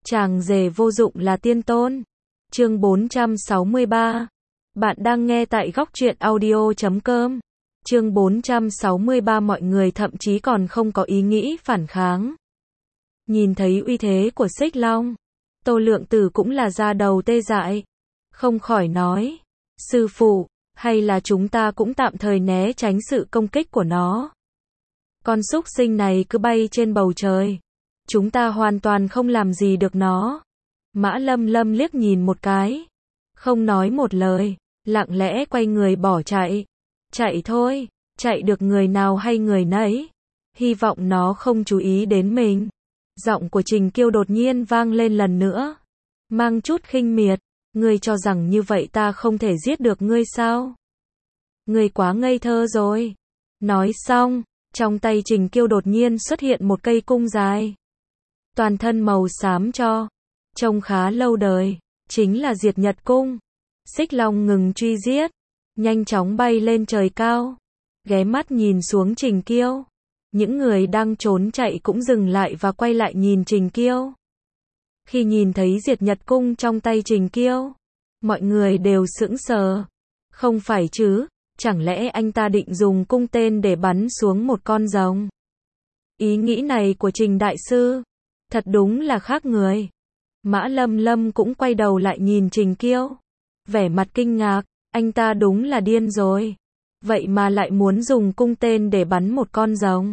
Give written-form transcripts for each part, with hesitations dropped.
Chàng rể vô dụng là tiên tôn. Chương 463. Bạn đang nghe tại góc truyện audio.com. Chương 463. Mọi người thậm chí còn không có ý nghĩ phản kháng. Nhìn thấy uy thế của Xích Long, Tô Lượng Tử cũng là da đầu tê dại, không khỏi nói: sư phụ, hay là chúng ta cũng tạm thời né tránh sự công kích của nó. Con súc sinh này cứ bay trên bầu trời, chúng ta hoàn toàn không làm gì được nó. Mã Lâm Lâm liếc nhìn một cái, không nói một lời, lặng lẽ quay người bỏ chạy. Chạy thôi, chạy được người nào hay người nấy. Hy vọng nó không chú ý đến mình. Giọng của Trình Kiêu đột nhiên vang lên lần nữa, mang chút khinh miệt. Ngươi cho rằng như vậy ta không thể giết được ngươi sao? Ngươi quá ngây thơ rồi. Nói xong, trong tay Trình Kiêu đột nhiên xuất hiện một cây cung dài, toàn thân màu xám cho, trông khá lâu đời, chính là Diệt Nhật Cung. Xích Long ngừng truy giết, nhanh chóng bay lên trời cao, ghé mắt nhìn xuống Trình Kiêu. Những người đang trốn chạy cũng dừng lại và quay lại nhìn Trình Kiêu. Khi nhìn thấy Diệt Nhật Cung trong tay Trình Kiêu, mọi người đều sững sờ. Không phải chứ, chẳng lẽ anh ta định dùng cung tên để bắn xuống một con rồng? Ý nghĩ này của Trình Đại Sư, thật đúng là khác người. Mã Lâm Lâm cũng quay đầu lại nhìn Trình Kiêu, vẻ mặt kinh ngạc, anh ta đúng là điên rồi. Vậy mà lại muốn dùng cung tên để bắn một con rồng.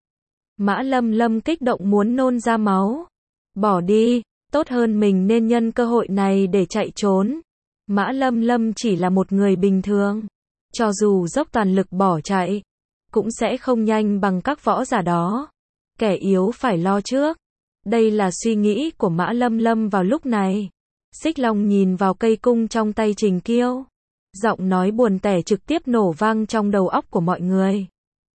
Mã Lâm Lâm kích động muốn nôn ra máu. Bỏ đi, tốt hơn mình nên nhân cơ hội này để chạy trốn. Mã Lâm Lâm chỉ là một người bình thường, cho dù dốc toàn lực bỏ chạy, cũng sẽ không nhanh bằng các võ giả đó. Kẻ yếu phải lo trước. Đây là suy nghĩ của Mã Lâm Lâm vào lúc này. Xích Long nhìn vào cây cung trong tay Trình Kiêu, giọng nói buồn tẻ trực tiếp nổ vang trong đầu óc của mọi người.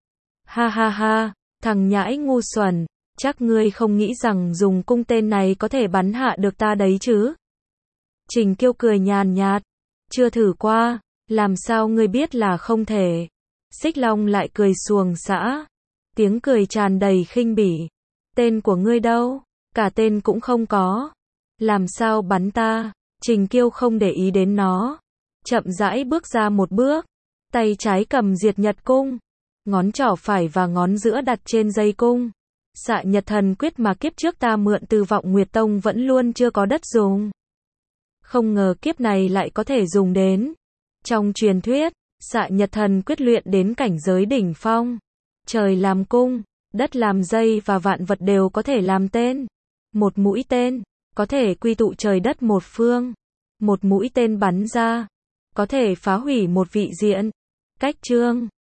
Ha ha ha, thằng nhãi ngu xuẩn, chắc ngươi không nghĩ rằng dùng cung tên này có thể bắn hạ được ta đấy chứ? Trình Kiêu cười nhàn nhạt, chưa thử qua, làm sao ngươi biết là không thể? Xích Long lại cười xuồng xã, tiếng cười tràn đầy khinh bỉ. Tên của ngươi đâu? Cả tên cũng không có. Làm sao bắn ta? Trình Kiêu không để ý đến nó, chậm rãi bước ra một bước, tay trái cầm Diệt Nhật Cung, ngón trỏ phải và ngón giữa đặt trên dây cung. Xạ Nhật Thần Quyết mà kiếp trước ta mượn từ Vọng Nguyệt Tông vẫn luôn chưa có đất dùng. Không ngờ kiếp này lại có thể dùng đến. Trong truyền thuyết, Xạ Nhật Thần Quyết luyện đến cảnh giới đỉnh phong. Trời làm cung, đất làm dây và vạn vật đều có thể làm tên. Một mũi tên, có thể quy tụ trời đất một phương. Một mũi tên bắn ra, có thể phá hủy một vị diện. Cách chương